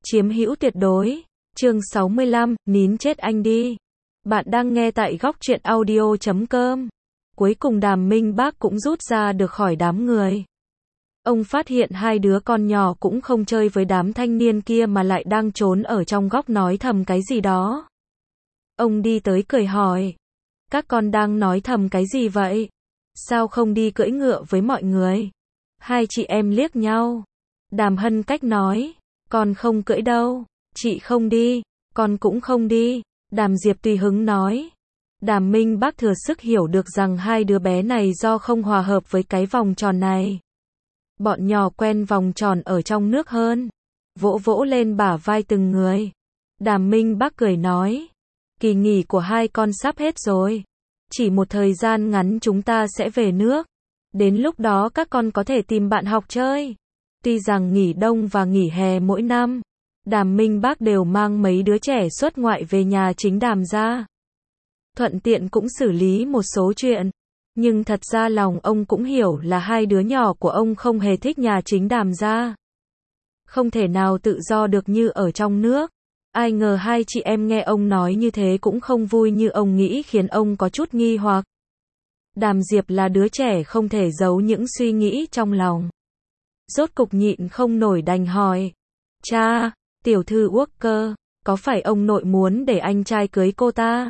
Chiếm hữu tuyệt đối. Chương 65, nín chết anh đi. Bạn đang nghe tại góc truyện audio.com. Cuối cùng Đàm Minh Bác cũng rút ra được khỏi đám người. Ông phát hiện hai đứa con nhỏ cũng không chơi với đám thanh niên kia mà lại đang trốn ở trong góc nói thầm cái gì đó. Ông đi tới cười hỏi. Các con đang nói thầm cái gì vậy? Sao không đi cưỡi ngựa với mọi người? Hai chị em liếc nhau. Đàm Hân Cách nói. Con không cưỡi đâu. Chị không đi. Con cũng không đi. Đàm Diệp tùy hứng nói. Đàm Minh Bác thừa sức hiểu được rằng hai đứa bé này do không hòa hợp với cái vòng tròn này. Bọn nhỏ quen vòng tròn ở trong nước hơn. Vỗ vỗ lên bả vai từng người. Đàm Minh Bác cười nói. Kỳ nghỉ của hai con sắp hết rồi. Chỉ một thời gian ngắn chúng ta sẽ về nước. Đến lúc đó các con có thể tìm bạn học chơi. Tuy rằng nghỉ đông và nghỉ hè mỗi năm, Đàm Minh Bác đều mang mấy đứa trẻ xuất ngoại về nhà chính Đàm gia. Thuận tiện cũng xử lý một số chuyện. Nhưng thật ra lòng ông cũng hiểu là hai đứa nhỏ của ông không hề thích nhà chính Đàm gia. Không thể nào tự do được như ở trong nước. Ai ngờ hai chị em nghe ông nói như thế cũng không vui như ông nghĩ, khiến ông có chút nghi hoặc. Đàm Diệp là đứa trẻ không thể giấu những suy nghĩ trong lòng. Rốt cục nhịn không nổi đành hỏi. Cha, tiểu thư Walker, có phải ông nội muốn để anh trai cưới cô ta?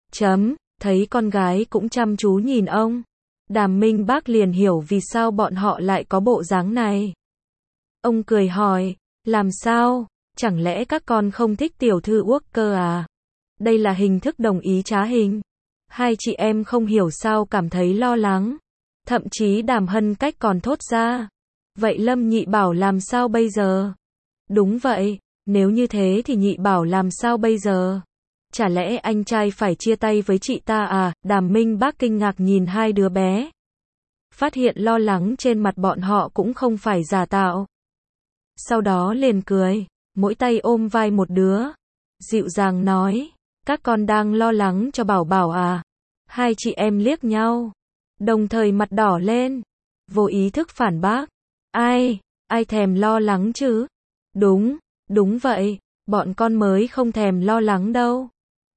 Thấy con gái cũng chăm chú nhìn ông. Đàm Minh Bác liền hiểu vì sao bọn họ lại có bộ dáng này. Ông cười hỏi, làm sao? Chẳng lẽ các con không thích tiểu thư Walker à? Đây là hình thức đồng ý trá hình. Hai chị em không hiểu sao cảm thấy lo lắng. Thậm chí Đàm Hân Cách còn thốt ra. Vậy Lâm Nhị Bảo làm sao bây giờ? Đúng vậy, nếu như thế thì Nhị Bảo làm sao bây giờ? Chả lẽ anh trai phải chia tay với chị ta à? Đàm Minh Bác kinh ngạc nhìn hai đứa bé. Phát hiện lo lắng trên mặt bọn họ cũng không phải giả tạo. Sau đó liền cười, mỗi tay ôm vai một đứa. Dịu dàng nói, các con đang lo lắng cho Bảo Bảo à? Hai chị em liếc nhau, đồng thời mặt đỏ lên, vô ý thức phản bác. Ai thèm lo lắng chứ? Đúng vậy, bọn con mới không thèm lo lắng đâu.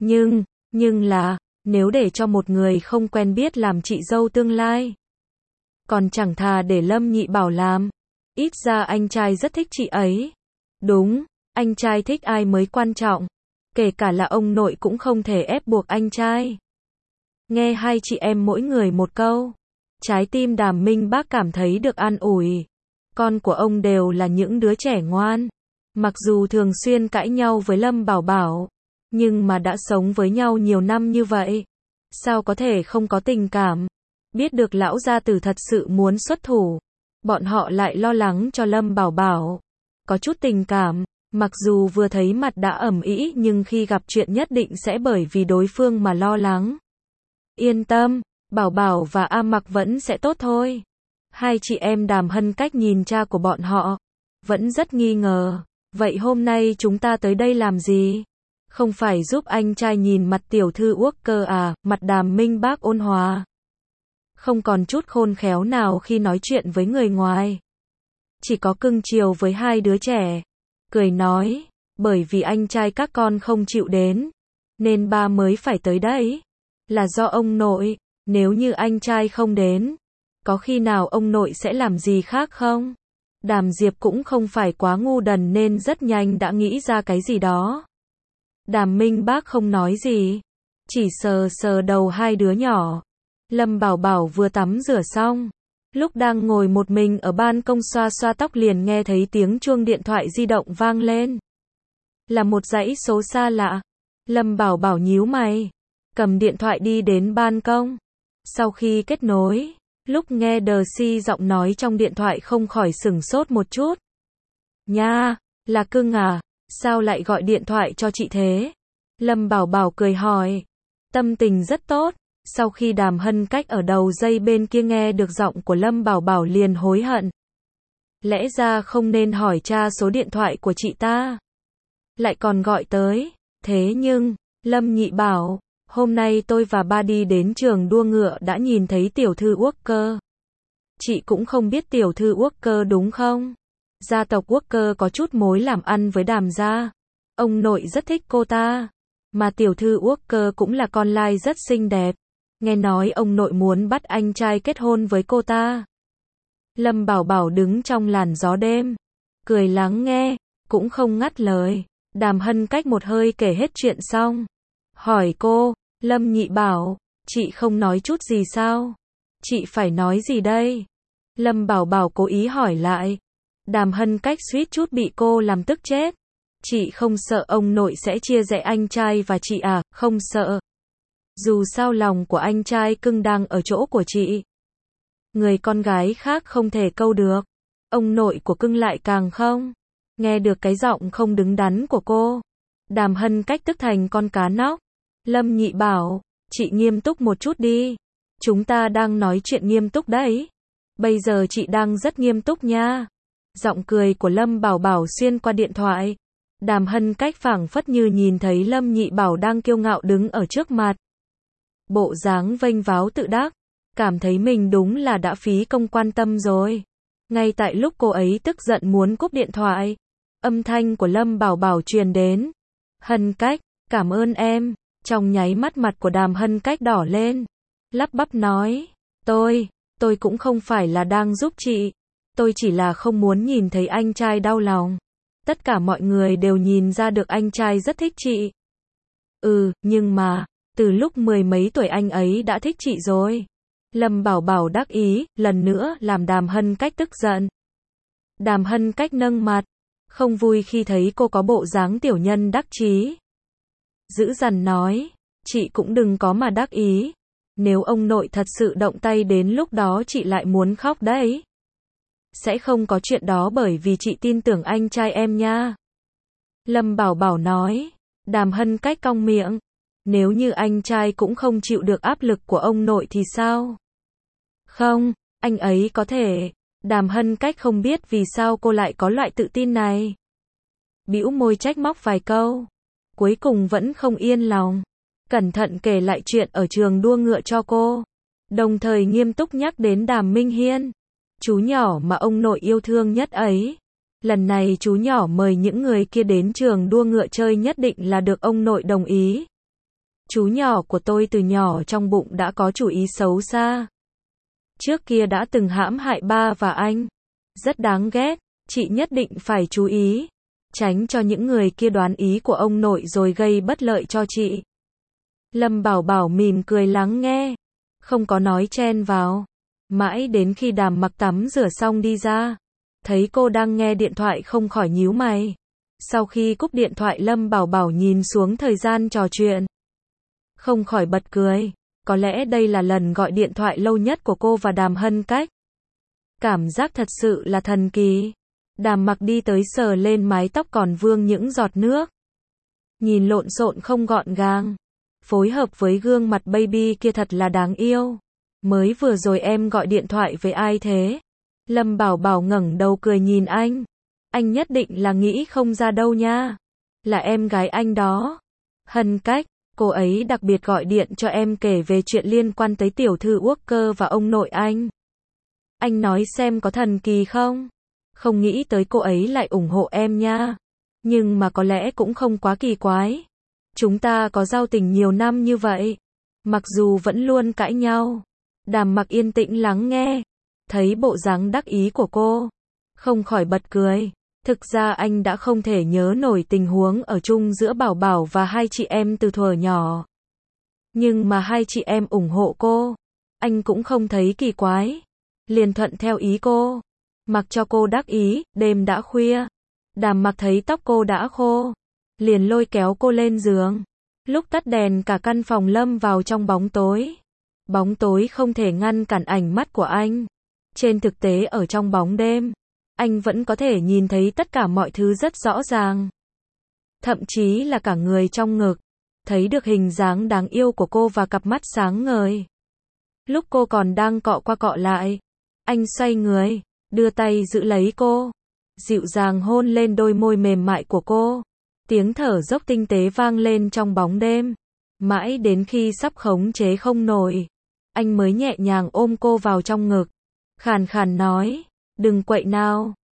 Nhưng là, nếu để cho một người không quen biết làm chị dâu tương lai, còn chẳng thà để Lâm Nhị Bảo làm. Ít ra anh trai rất thích chị ấy. Đúng, anh trai thích ai mới quan trọng. Kể cả là ông nội cũng không thể ép buộc anh trai. Nghe hai chị em mỗi người một câu, trái tim Đàm Minh Bác cảm thấy được an ủi. Con của ông đều là những đứa trẻ ngoan. Mặc dù thường xuyên cãi nhau với Lâm Bảo Bảo, nhưng mà đã sống với nhau nhiều năm như vậy. Sao có thể không có tình cảm? Biết được lão gia tử thật sự muốn xuất thủ, bọn họ lại lo lắng cho Lâm Bảo Bảo. Có chút tình cảm, mặc dù vừa thấy mặt đã ầm ĩ nhưng khi gặp chuyện nhất định sẽ bởi vì đối phương mà lo lắng. Yên tâm, Bảo Bảo và A Mặc vẫn sẽ tốt thôi. Hai chị em Đàm Hân Cách nhìn cha của bọn họ, vẫn rất nghi ngờ. Vậy hôm nay chúng ta tới đây làm gì? Không phải giúp anh trai nhìn mặt tiểu thư Walker à? Mặt Đàm Minh Bác ôn hòa, không còn chút khôn khéo nào khi nói chuyện với người ngoài. Chỉ có cưng chiều với hai đứa trẻ. Cười nói, bởi vì anh trai các con không chịu đến, nên ba mới phải tới đây. Là do ông nội, nếu như anh trai không đến, có khi nào ông nội sẽ làm gì khác không? Đàm Diệp cũng không phải quá ngu đần nên rất nhanh đã nghĩ ra cái gì đó. Đàm Minh Bác không nói gì, chỉ sờ sờ đầu hai đứa nhỏ. Lâm Bảo Bảo vừa tắm rửa xong, lúc đang ngồi một mình ở ban công xoa xoa tóc liền nghe thấy tiếng chuông điện thoại di động vang lên. Là một dãy số xa lạ. Lâm Bảo Bảo nhíu mày, cầm điện thoại đi đến ban công. Sau khi kết nối, lúc nghe Đờ giọng nói trong điện thoại không khỏi sửng sốt một chút. Nha, là cưng à, sao lại gọi điện thoại cho chị thế? Lâm Bảo Bảo cười hỏi, tâm tình rất tốt. Sau khi Đàm Hân Cách ở đầu dây bên kia nghe được giọng của Lâm Bảo Bảo liền hối hận. Lẽ ra không nên hỏi cha số điện thoại của chị ta, lại còn gọi tới. Thế nhưng, Lâm Nhị Bảo, hôm nay tôi và ba đi đến trường đua ngựa đã nhìn thấy tiểu thư Walker. Chị cũng không biết tiểu thư Walker đúng không? Gia tộc Walker có chút mối làm ăn với Đàm gia. Ông nội rất thích cô ta. Mà tiểu thư Walker cũng là con lai rất xinh đẹp. Nghe nói ông nội muốn bắt anh trai kết hôn với cô ta. Lâm Bảo Bảo đứng trong làn gió đêm, cười lắng nghe, cũng không ngắt lời. Đàm Hân Cách một hơi kể hết chuyện xong. Hỏi cô, Lâm Nhị Bảo, chị không nói chút gì sao? Chị phải nói gì đây? Lâm Bảo Bảo cố ý hỏi lại. Đàm Hân Cách suýt chút bị cô làm tức chết. Chị không sợ ông nội sẽ chia rẽ anh trai và chị à? Không sợ. Dù sao lòng của anh trai cưng đang ở chỗ của chị. Người con gái khác không thể câu được. Ông nội của cưng lại càng không. Nghe được cái giọng không đứng đắn của cô. Đàm Hân Cách tức thành con cá nóc. Lâm Nhị Bảo, chị nghiêm túc một chút đi. Chúng ta đang nói chuyện nghiêm túc đấy. Bây giờ chị đang rất nghiêm túc nha. Giọng cười của Lâm Bảo Bảo xuyên qua điện thoại. Đàm Hân Cách phảng phất như nhìn thấy Lâm Nhị Bảo đang kiêu ngạo đứng ở trước mặt. Bộ dáng vênh váo tự đắc. Cảm thấy mình đúng là đã phí công quan tâm rồi. Ngay tại lúc cô ấy tức giận muốn cúp điện thoại, âm thanh của Lâm Bảo Bảo truyền đến. Hân Cách, cảm ơn em. Trong nháy mắt mặt của Đàm Hân Cách đỏ lên. Lắp bắp nói, tôi cũng không phải là đang giúp chị. Tôi chỉ là không muốn nhìn thấy anh trai đau lòng. Tất cả mọi người đều nhìn ra được anh trai rất thích chị. Nhưng mà, từ lúc mười mấy tuổi anh ấy đã thích chị rồi. Lâm Bảo Bảo đắc ý, lần nữa làm Đàm Hân Cách tức giận. Đàm Hân Cách nâng mặt, không vui khi thấy cô có bộ dáng tiểu nhân đắc chí. Dữ dằn nói, chị cũng đừng có mà đắc ý. Nếu ông nội thật sự động tay đến lúc đó chị lại muốn khóc đấy. Sẽ không có chuyện đó bởi vì chị tin tưởng anh trai em nha. Lâm Bảo Bảo nói. Đàm Hân Cách cong miệng. Nếu như anh trai cũng không chịu được áp lực của ông nội thì sao? Không, anh ấy có thể. Đàm Hân Cách không biết vì sao cô lại có loại tự tin này. Bĩu môi trách móc vài câu. Cuối cùng vẫn không yên lòng. Cẩn thận kể lại chuyện ở trường đua ngựa cho cô. Đồng thời nghiêm túc nhắc đến Đàm Minh Hiên. Chú nhỏ mà ông nội yêu thương nhất ấy. Lần này chú nhỏ mời những người kia đến trường đua ngựa chơi nhất định là được ông nội đồng ý. Chú nhỏ của tôi từ nhỏ trong bụng đã có chủ ý xấu xa. Trước kia đã từng hãm hại ba và anh. Rất đáng ghét, chị nhất định phải chú ý. Tránh cho những người kia đoán ý của ông nội rồi gây bất lợi cho chị. Lâm Bảo Bảo mỉm cười lắng nghe. Không có nói chen vào. Mãi đến khi Đàm Mặc tắm rửa xong đi ra. Thấy cô đang nghe điện thoại không khỏi nhíu mày. Sau khi cúp điện thoại Lâm Bảo Bảo nhìn xuống thời gian trò chuyện. Không khỏi bật cười. Có lẽ đây là lần gọi điện thoại lâu nhất của cô và Đàm Hân Cách. Cảm giác thật sự là thần kỳ. Đàm Mặc đi tới sờ lên mái tóc còn vương những giọt nước. Nhìn lộn xộn không gọn gàng. Phối hợp với gương mặt baby kia thật là đáng yêu. Mới vừa rồi em gọi điện thoại với ai thế? Lâm Bảo Bảo ngẩng đầu cười nhìn anh. Anh nhất định là nghĩ không ra đâu nha. Là em gái anh đó. Hân Cách, cô ấy đặc biệt gọi điện cho em kể về chuyện liên quan tới tiểu thư Walker và ông nội anh. Anh nói xem có thần kỳ không? Không nghĩ tới cô ấy lại ủng hộ em nha. Nhưng mà có lẽ cũng không quá kỳ quái. Chúng ta có giao tình nhiều năm như vậy. Mặc dù vẫn luôn cãi nhau. Đàm Mặc yên tĩnh lắng nghe. Thấy bộ dáng đắc ý của cô. Không khỏi bật cười. Thực ra anh đã không thể nhớ nổi tình huống ở chung giữa Bảo Bảo và hai chị em từ thuở nhỏ. Nhưng mà hai chị em ủng hộ cô. Anh cũng không thấy kỳ quái. Liền thuận theo ý cô. Mặc cho cô đắc ý, đêm đã khuya. Đàm Mặc thấy tóc cô đã khô. Liền lôi kéo cô lên giường. Lúc tắt đèn cả căn phòng lâm vào trong bóng tối. Bóng tối không thể ngăn cản ánh mắt của anh. Trên thực tế ở trong bóng đêm, anh vẫn có thể nhìn thấy tất cả mọi thứ rất rõ ràng. Thậm chí là cả người trong ngực. Thấy được hình dáng đáng yêu của cô và cặp mắt sáng ngời. Lúc cô còn đang cọ qua cọ lại, anh xoay người, đưa tay giữ lấy cô. Dịu dàng hôn lên đôi môi mềm mại của cô. Tiếng thở dốc tinh tế vang lên trong bóng đêm. Mãi đến khi sắp khống chế không nổi, anh mới nhẹ nhàng ôm cô vào trong ngực. Khàn khàn nói, đừng quậy nào,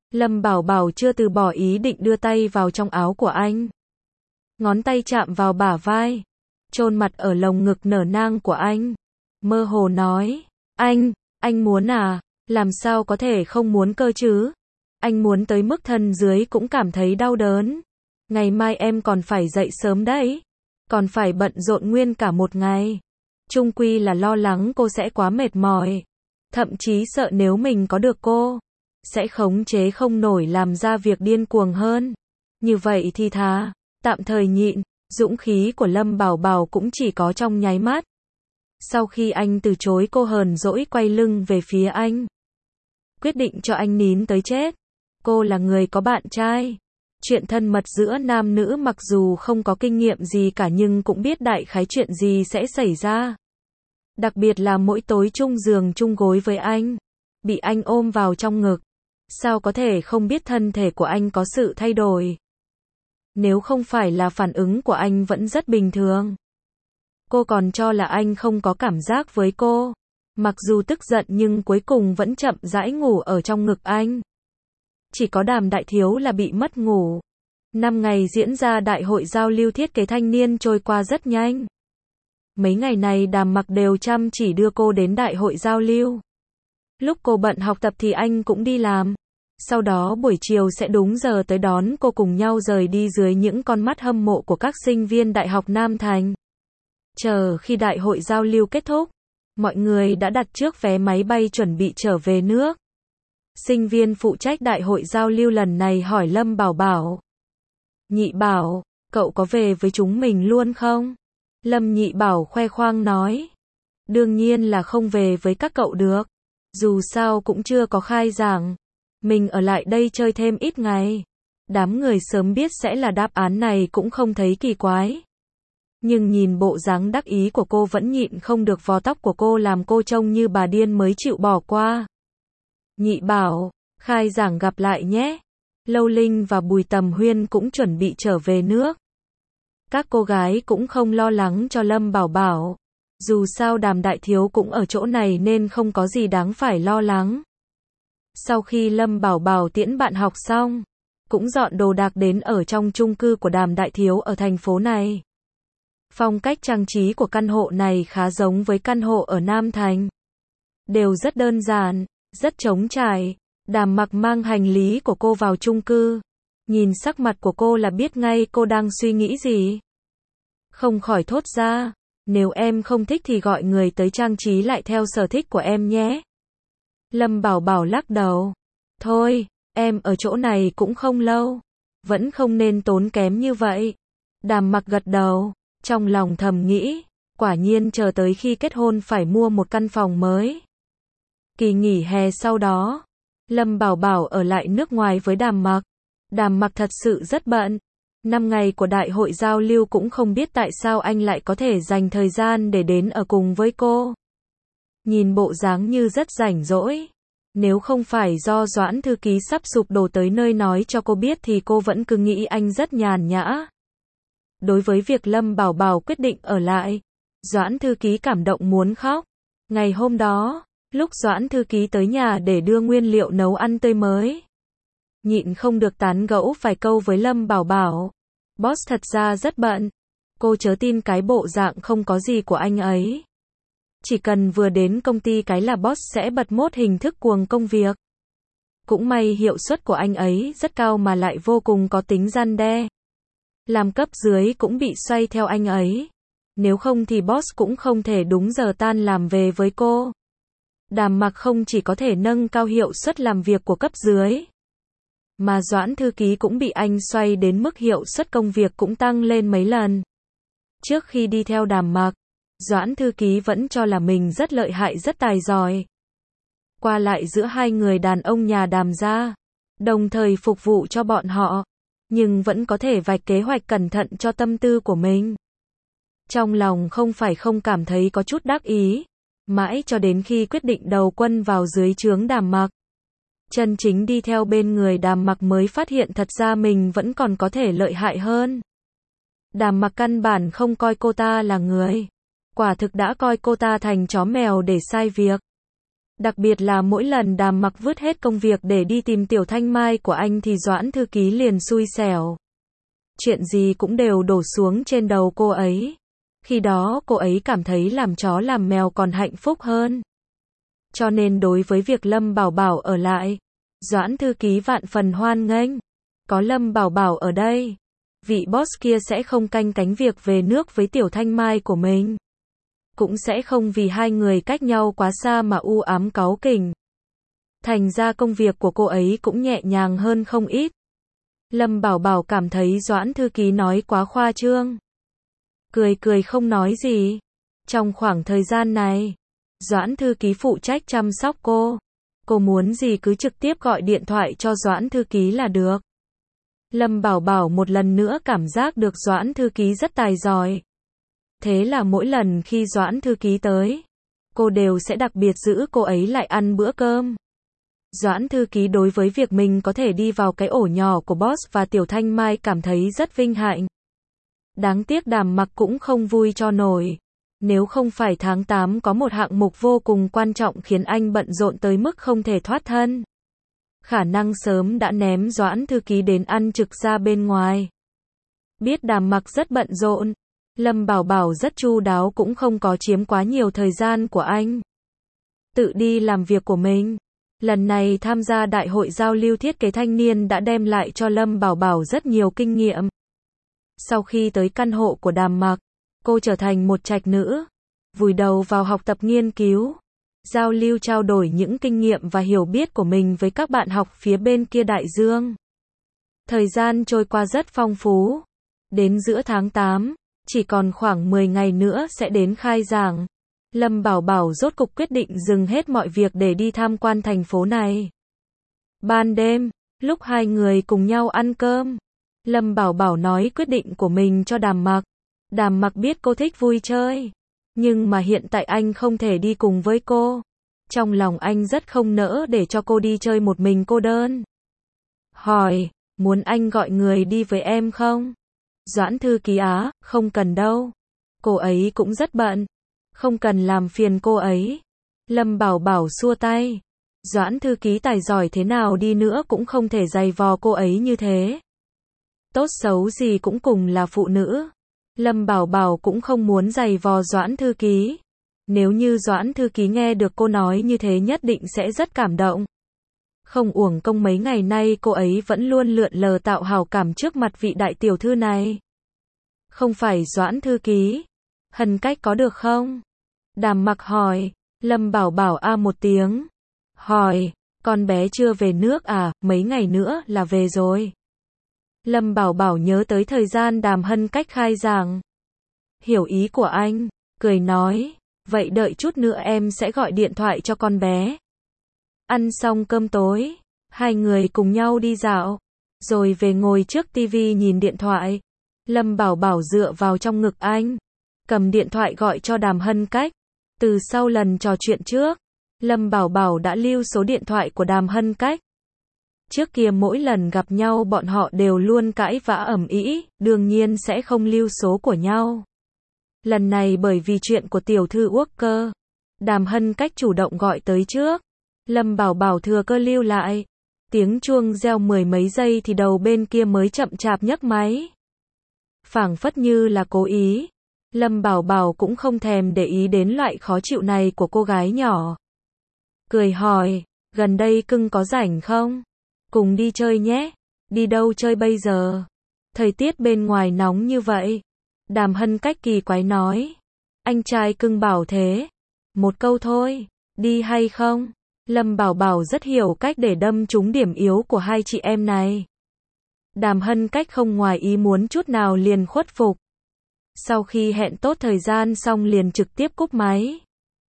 Lâm Bảo Bảo chưa từ bỏ ý định đưa tay vào trong áo của anh. Ngón tay chạm vào bả vai, chôn mặt ở lồng ngực nở nang của anh. Mơ hồ nói, anh muốn à, làm sao có thể không muốn cơ chứ? Anh muốn tới mức thân dưới cũng cảm thấy đau đớn. Ngày mai em còn phải dậy sớm đấy. Còn phải bận rộn nguyên cả một ngày. Chung quy là lo lắng cô sẽ quá mệt mỏi. Thậm chí sợ nếu mình có được cô, sẽ khống chế không nổi làm ra việc điên cuồng hơn. Như vậy thì thà, tạm thời nhịn. Dũng khí của Lâm Bảo Bảo cũng chỉ có trong nháy mắt. Sau khi anh từ chối cô hờn dỗi quay lưng về phía anh. Quyết định cho anh nín tới chết. Cô là người có bạn trai. Chuyện thân mật giữa nam nữ mặc dù không có kinh nghiệm gì cả nhưng cũng biết đại khái chuyện gì sẽ xảy ra. Đặc biệt là mỗi tối chung giường chung gối với anh. Bị anh ôm vào trong ngực. Sao có thể không biết thân thể của anh có sự thay đổi. Nếu không phải là phản ứng của anh vẫn rất bình thường. Cô còn cho là anh không có cảm giác với cô. Mặc dù tức giận nhưng cuối cùng vẫn chậm rãi ngủ ở trong ngực anh. Chỉ có Đàm Đại Thiếu là bị mất ngủ. 5 ngày diễn ra đại hội giao lưu thiết kế thanh niên trôi qua rất nhanh. Mấy ngày này Đàm Mặc đều chăm chỉ đưa cô đến đại hội giao lưu. Lúc cô bận học tập thì anh cũng đi làm. Sau đó buổi chiều sẽ đúng giờ tới đón cô cùng nhau rời đi dưới những con mắt hâm mộ của các sinh viên Đại học Nam Thành. Chờ khi đại hội giao lưu kết thúc, mọi người đã đặt trước vé máy bay chuẩn bị trở về nước. Sinh viên phụ trách đại hội giao lưu lần này hỏi Lâm Bảo Bảo. Nhị Bảo, cậu có về với chúng mình luôn không? Lâm Nhị Bảo khoe khoang nói. Đương nhiên là không về với các cậu được. Dù sao cũng chưa có khai giảng. Mình ở lại đây chơi thêm ít ngày. Đám người sớm biết sẽ là đáp án này cũng không thấy kỳ quái. Nhưng nhìn bộ dáng đắc ý của cô vẫn nhịn không được, vò tóc của cô làm cô trông như bà điên mới chịu bỏ qua. Nhị Bảo, khai giảng gặp lại nhé. Lâu Linh và Bùi Tầm Huyên cũng chuẩn bị trở về nước. Các cô gái cũng không lo lắng cho Lâm Bảo Bảo. Dù sao Đàm Đại Thiếu cũng ở chỗ này nên không có gì đáng phải lo lắng. Sau khi Lâm Bảo Bảo tiễn bạn học xong, cũng dọn đồ đạc đến ở trong chung cư của Đàm Đại Thiếu ở thành phố này. Phong cách trang trí của căn hộ này khá giống với căn hộ ở Nam Thành. Đều rất đơn giản, rất trống trải. Đàm Mặc mang hành lý của cô vào chung cư. Nhìn sắc mặt của cô là biết ngay cô đang suy nghĩ gì. Không khỏi thốt ra, nếu em không thích thì gọi người tới trang trí lại theo sở thích của em nhé. Lâm Bảo Bảo lắc đầu. Thôi, em ở chỗ này cũng không lâu. Vẫn không nên tốn kém như vậy. Đàm Mặc gật đầu, trong lòng thầm nghĩ, quả nhiên chờ tới khi kết hôn phải mua một căn phòng mới. Kỳ nghỉ hè sau đó, Lâm Bảo Bảo ở lại nước ngoài với Đàm Mặc. Đàm Mặc thật sự rất bận. 5 ngày của đại hội giao lưu cũng không biết tại sao anh lại có thể dành thời gian để đến ở cùng với cô. Nhìn bộ dáng như rất rảnh rỗi. Nếu không phải do Doãn thư ký sắp sụp đổ tới nơi nói cho cô biết thì cô vẫn cứ nghĩ anh rất nhàn nhã. Đối với việc Lâm Bảo Bảo quyết định ở lại, Doãn thư ký cảm động muốn khóc. Ngày hôm đó, lúc Doãn thư ký tới nhà để đưa nguyên liệu nấu ăn tươi mới, nhịn không được tán gẫu vài câu với Lâm Bảo Bảo. Boss thật ra rất bận. Cô chớ tin cái bộ dạng không có gì của anh ấy. Chỉ cần vừa đến công ty cái là boss sẽ bật mốt hình thức cuồng công việc. Cũng may hiệu suất của anh ấy rất cao mà lại vô cùng có tính răn đe. Làm cấp dưới cũng bị xoay theo anh ấy. Nếu không thì boss cũng không thể đúng giờ tan làm về với cô. Đàm Mặc không chỉ có thể nâng cao hiệu suất làm việc của cấp dưới, mà Doãn thư ký cũng bị anh xoay đến mức hiệu suất công việc cũng tăng lên mấy lần. Trước khi đi theo Đàm Mặc, Doãn thư ký vẫn cho là mình rất lợi hại rất tài giỏi. Qua lại giữa hai người đàn ông nhà Đàm gia, đồng thời phục vụ cho bọn họ, nhưng vẫn có thể vạch kế hoạch cẩn thận cho tâm tư của mình. Trong lòng không phải không cảm thấy có chút đắc ý, mãi cho đến khi quyết định đầu quân vào dưới trướng Đàm Mặc. Chân chính đi theo bên người Đàm Mặc mới phát hiện thật ra mình vẫn còn có thể lợi hại hơn. Đàm Mặc căn bản không coi cô ta là người. Quả thực đã coi cô ta thành chó mèo để sai việc. Đặc biệt là mỗi lần Đàm Mặc vứt hết công việc để đi tìm Tiểu Thanh Mai của anh thì Doãn thư ký liền xui xẻo. Chuyện gì cũng đều đổ xuống trên đầu cô ấy. Khi đó cô ấy cảm thấy làm chó làm mèo còn hạnh phúc hơn. Cho nên đối với việc Lâm Bảo Bảo ở lại, Doãn thư ký vạn phần hoan nghênh. Có Lâm Bảo Bảo ở đây, vị boss kia sẽ không canh cánh việc về nước với Tiểu Thanh Mai của mình. Cũng sẽ không vì hai người cách nhau quá xa mà u ám cáu kỉnh. Thành ra công việc của cô ấy cũng nhẹ nhàng hơn không ít. Lâm Bảo Bảo cảm thấy Doãn thư ký nói quá khoa trương. Cười cười không nói gì. Trong khoảng thời gian này, Doãn thư ký phụ trách chăm sóc cô. Cô muốn gì cứ trực tiếp gọi điện thoại cho Doãn thư ký là được. Lâm Bảo Bảo một lần nữa cảm giác được Doãn thư ký rất tài giỏi. Thế là mỗi lần khi Doãn thư ký tới, cô đều sẽ đặc biệt giữ cô ấy lại ăn bữa cơm. Doãn thư ký đối với việc mình có thể đi vào cái ổ nhỏ của boss và Tiểu Thanh Mai cảm thấy rất vinh hạnh. Đáng tiếc Đàm Mặc cũng không vui cho nổi. Nếu không phải tháng 8 có một hạng mục vô cùng quan trọng khiến anh bận rộn tới mức không thể thoát thân. Khả năng sớm đã ném Doãn thư ký đến ăn trực ra bên ngoài. Biết Đàm Mặc rất bận rộn, Lâm Bảo Bảo rất chu đáo cũng không có chiếm quá nhiều thời gian của anh. Tự đi làm việc của mình. Lần này tham gia đại hội giao lưu thiết kế thanh niên đã đem lại cho Lâm Bảo Bảo rất nhiều kinh nghiệm. Sau khi tới căn hộ của Đàm Mặc, cô trở thành một trạch nữ, vùi đầu vào học tập nghiên cứu, giao lưu trao đổi những kinh nghiệm và hiểu biết của mình với các bạn học phía bên kia đại dương. Thời gian trôi qua rất phong phú. Đến giữa tháng 8, chỉ còn khoảng 10 ngày nữa sẽ đến khai giảng. Lâm Bảo Bảo rốt cục quyết định dừng hết mọi việc để đi tham quan thành phố này. Ban đêm, lúc hai người cùng nhau ăn cơm, Lâm Bảo Bảo nói quyết định của mình cho Đàm Mặc. Đàm Mặc biết cô thích vui chơi, nhưng mà hiện tại anh không thể đi cùng với cô. Trong lòng anh rất không nỡ để cho cô đi chơi một mình cô đơn. Hỏi, muốn anh gọi người đi với em không? Doãn thư ký á, không cần đâu. Cô ấy cũng rất bận. Không cần làm phiền cô ấy. Lâm Bảo Bảo xua tay. Doãn thư ký tài giỏi thế nào đi nữa cũng không thể giày vò cô ấy như thế. Tốt xấu gì cũng cùng là phụ nữ. Lâm Bảo Bảo cũng không muốn giày vò Doãn thư ký. Nếu như Doãn thư ký nghe được cô nói như thế nhất định sẽ rất cảm động. Không uổng công mấy ngày nay cô ấy vẫn luôn lượn lờ tạo hào cảm trước mặt vị đại tiểu thư này. Không phải Doãn thư ký. Hân Cách có được không? Đàm Mặc hỏi. Lâm Bảo Bảo a một tiếng. Hỏi, con bé chưa về nước à, mấy ngày nữa là về rồi. Lâm Bảo Bảo nhớ tới thời gian Đàm Hân Cách khai giảng. Hiểu ý của anh, cười nói, vậy đợi chút nữa em sẽ gọi điện thoại cho con bé. Ăn xong cơm tối, hai người cùng nhau đi dạo, rồi về ngồi trước tivi nhìn điện thoại. Lâm Bảo Bảo dựa vào trong ngực anh, cầm điện thoại gọi cho Đàm Hân Cách. Từ sau lần trò chuyện trước, Lâm Bảo Bảo đã lưu số điện thoại của Đàm Hân Cách. Trước kia mỗi lần gặp nhau bọn họ đều luôn cãi vã ầm ĩ, đương nhiên sẽ không lưu số của nhau. Lần này bởi vì chuyện của tiểu thư Walker, Đàm Hân Cách chủ động gọi tới trước. Lâm Bảo Bảo thừa cơ lưu lại. Tiếng chuông reo 10 mấy giây thì đầu bên kia mới chậm chạp nhấc máy. Phảng phất như là cố ý. Lâm Bảo Bảo cũng không thèm để ý đến loại khó chịu này của cô gái nhỏ. Cười hỏi, gần đây cưng có rảnh không? Cùng đi chơi nhé. Đi đâu chơi bây giờ? Thời tiết bên ngoài nóng như vậy. Đàm Hân Cách kỳ quái nói. Anh trai cưng bảo thế. Một câu thôi. Đi hay không? Lâm Bảo Bảo rất hiểu cách để đâm trúng điểm yếu của hai chị em này. Đàm Hân Cách không ngoài ý muốn chút nào liền khuất phục. Sau khi hẹn tốt thời gian xong liền trực tiếp cúp máy.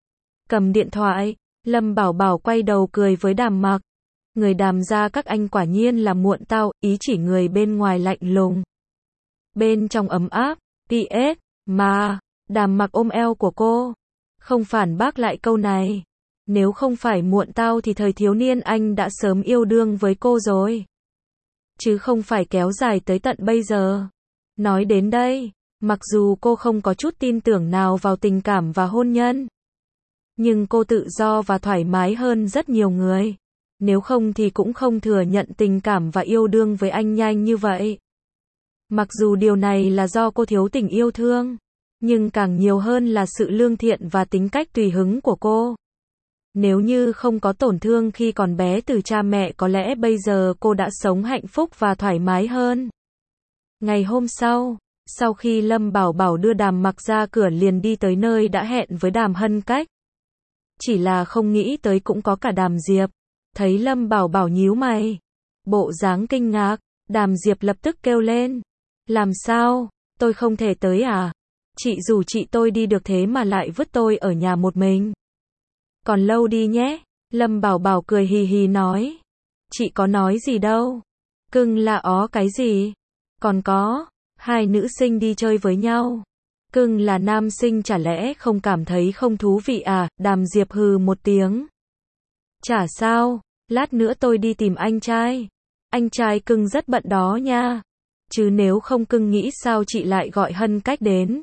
Cầm điện thoại, Lâm Bảo Bảo quay đầu cười với Đàm Mặc. Người Đàm gia các anh quả nhiên là muộn tao, ý chỉ người bên ngoài lạnh lùng. Bên trong ấm áp, PS, mà, Đàm Mặc ôm eo của cô. Không phản bác lại câu này. Nếu không phải muộn tao thì thời thiếu niên anh đã sớm yêu đương với cô rồi. Chứ không phải kéo dài tới tận bây giờ. Nói đến đây, mặc dù cô không có chút tin tưởng nào vào tình cảm và hôn nhân, Nhưng cô tự do và thoải mái hơn rất nhiều người. Nếu không thì cũng không thừa nhận tình cảm và yêu đương với anh nhanh như vậy. Mặc dù điều này là do cô thiếu tình yêu thương, nhưng càng nhiều hơn là sự lương thiện và tính cách tùy hứng của cô. Nếu như không có tổn thương khi còn bé từ cha mẹ, có lẽ bây giờ cô đã sống hạnh phúc và thoải mái hơn. Ngày hôm sau khi Lâm Bảo Bảo đưa Đàm Mặc ra cửa liền đi tới nơi đã hẹn với Đàm Hân Cách. Chỉ là không nghĩ tới cũng có cả Đàm Diệp. Thấy Lâm Bảo Bảo nhíu mày, bộ dáng kinh ngạc, Đàm Diệp lập tức kêu lên. Làm sao, tôi không thể tới à? Chị rủ chị tôi đi được thế mà lại vứt tôi ở nhà một mình. Còn lâu đi nhé, Lâm Bảo Bảo cười hì hì nói. Chị có nói gì đâu. Cưng là ó cái gì? Còn có, hai nữ sinh đi chơi với nhau. Cưng là nam sinh chả lẽ không cảm thấy không thú vị à? Đàm Diệp hừ một tiếng. Chả sao, lát nữa tôi đi tìm anh trai. Anh trai cưng rất bận đó nha. Chứ nếu không cưng nghĩ sao chị lại gọi Hân Cách đến.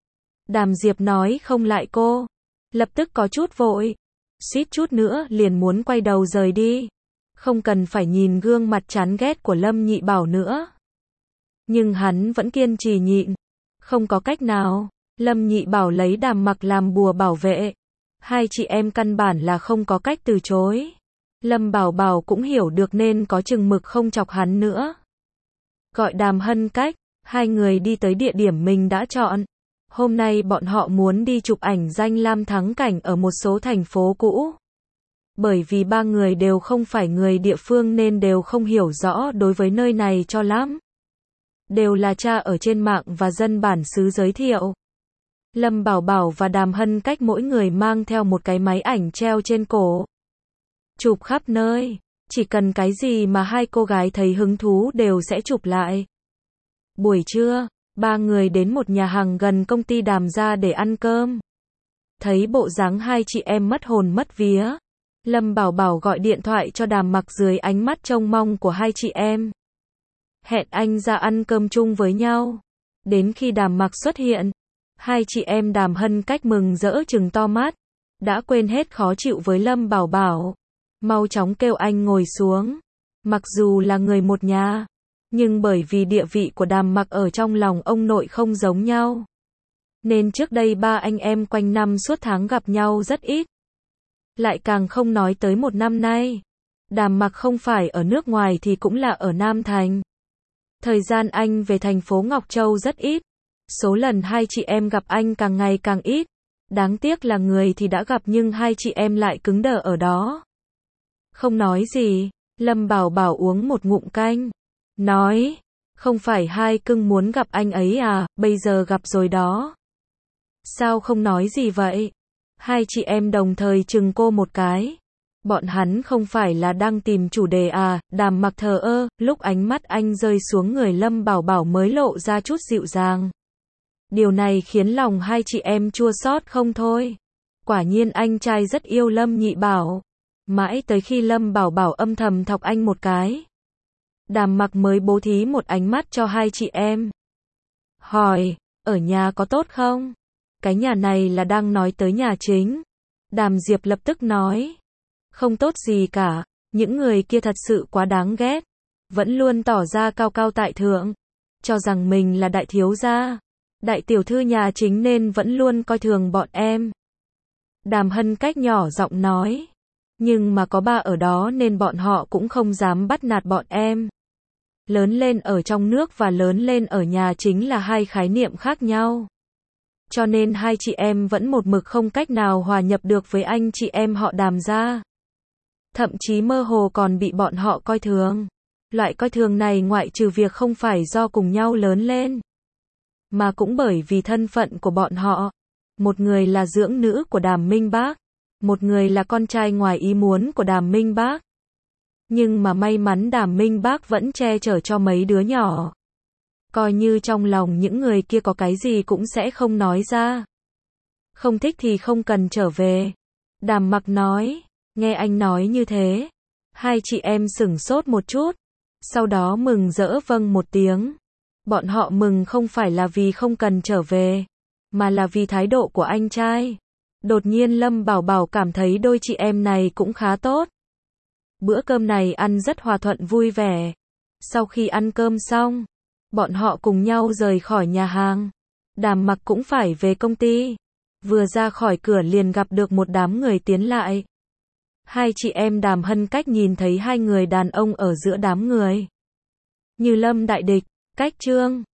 Đàm Diệp nói không lại cô. Lập tức có chút vội. Suýt chút nữa liền muốn quay đầu rời đi. Không cần phải nhìn gương mặt chán ghét của Lâm Nhị Bảo nữa. Nhưng hắn vẫn kiên trì nhịn. Không có cách nào. Lâm Nhị Bảo lấy Đàm Mặc làm bùa bảo vệ. Hai chị em căn bản là không có cách từ chối. Lâm Bảo Bảo cũng hiểu được nên có chừng mực không chọc hắn nữa. Gọi Đàm Hân Cách, hai người đi tới địa điểm mình đã chọn. Hôm nay bọn họ muốn đi chụp ảnh danh lam thắng cảnh ở một số thành phố cũ. Bởi vì ba người đều không phải người địa phương nên đều không hiểu rõ đối với nơi này cho lắm. Đều là cha ở trên mạng và dân bản xứ giới thiệu. Lâm Bảo Bảo và Đàm Hân Cách mỗi người mang theo một cái máy ảnh treo trên cổ. Chụp khắp nơi, chỉ cần cái gì mà hai cô gái thấy hứng thú đều sẽ chụp lại. Buổi trưa, ba người đến một nhà hàng gần công ty Đàm gia để ăn cơm. Thấy bộ dáng hai chị em mất hồn mất vía, Lâm Bảo Bảo gọi điện thoại cho Đàm Mặc dưới ánh mắt trông mong của hai chị em. Hẹn anh ra ăn cơm chung với nhau. Đến khi Đàm Mặc xuất hiện, hai chị em Đàm Hân Cách mừng rỡ trừng to mắt, đã quên hết khó chịu với Lâm Bảo Bảo. Mau chóng kêu anh ngồi xuống. Mặc dù là người một nhà, nhưng bởi vì địa vị của Đàm Mặc ở trong lòng ông nội không giống nhau, nên trước đây ba anh em quanh năm suốt tháng gặp nhau rất ít. Lại càng không nói tới một năm nay. Đàm Mặc không phải ở nước ngoài thì cũng là ở Nam Thành. Thời gian anh về thành phố Ngọc Châu rất ít. Số lần hai chị em gặp anh càng ngày càng ít. Đáng tiếc là người thì đã gặp nhưng hai chị em lại cứng đờ ở đó. Không nói gì, Lâm Bảo Bảo uống một ngụm canh. Nói, không phải hai cưng muốn gặp anh ấy à, bây giờ gặp rồi đó. Sao không nói gì vậy? Hai chị em đồng thời chừng cô một cái. Bọn hắn không phải là đang tìm chủ đề à? Đàm Mặc thờ ơ, lúc ánh mắt anh rơi xuống người Lâm Bảo Bảo mới lộ ra chút dịu dàng. Điều này khiến lòng hai chị em chua xót không thôi. Quả nhiên anh trai rất yêu Lâm Nhị Bảo. Mãi tới khi Lâm Bảo Bảo âm thầm thọc anh một cái, Đàm Mặc mới bố thí một ánh mắt cho hai chị em. Hỏi, ở nhà có tốt không? Cái nhà này là đang nói tới nhà chính. Đàm Diệp lập tức nói, không tốt gì cả, những người kia thật sự quá đáng ghét. Vẫn luôn tỏ ra cao cao tại thượng, cho rằng mình là đại thiếu gia, đại tiểu thư nhà chính nên vẫn luôn coi thường bọn em. Đàm Hân Cách nhỏ giọng nói, nhưng mà có ba ở đó nên bọn họ cũng không dám bắt nạt bọn em. Lớn lên ở trong nước và lớn lên ở nhà chính là hai khái niệm khác nhau. Cho nên hai chị em vẫn một mực không cách nào hòa nhập được với anh chị em họ Đàm gia. Thậm chí mơ hồ còn bị bọn họ coi thường. Loại coi thường này ngoại trừ việc không phải do cùng nhau lớn lên, mà cũng bởi vì thân phận của bọn họ. Một người là dưỡng nữ của Đàm Minh Bác, một người là con trai ngoài ý muốn của Đàm Minh Bác. Nhưng mà may mắn Đàm Minh Bác vẫn che chở cho mấy đứa nhỏ. Coi như trong lòng những người kia có cái gì cũng sẽ không nói ra. Không thích thì không cần trở về. Đàm Mặc nói, nghe anh nói như thế. Hai chị em sửng sốt một chút. Sau đó mừng rỡ vâng một tiếng. Bọn họ mừng không phải là vì không cần trở về, mà là vì thái độ của anh trai. Đột nhiên Lâm Bảo Bảo cảm thấy đôi chị em này cũng khá tốt. Bữa cơm này ăn rất hòa thuận vui vẻ. Sau khi ăn cơm xong, bọn họ cùng nhau rời khỏi nhà hàng. Đàm Mặc cũng phải về công ty. Vừa ra khỏi cửa liền gặp được một đám người tiến lại. Hai chị em Đàm Hân Cách nhìn thấy hai người đàn ông ở giữa đám người. Như Lâm đại địch, Cách Trương,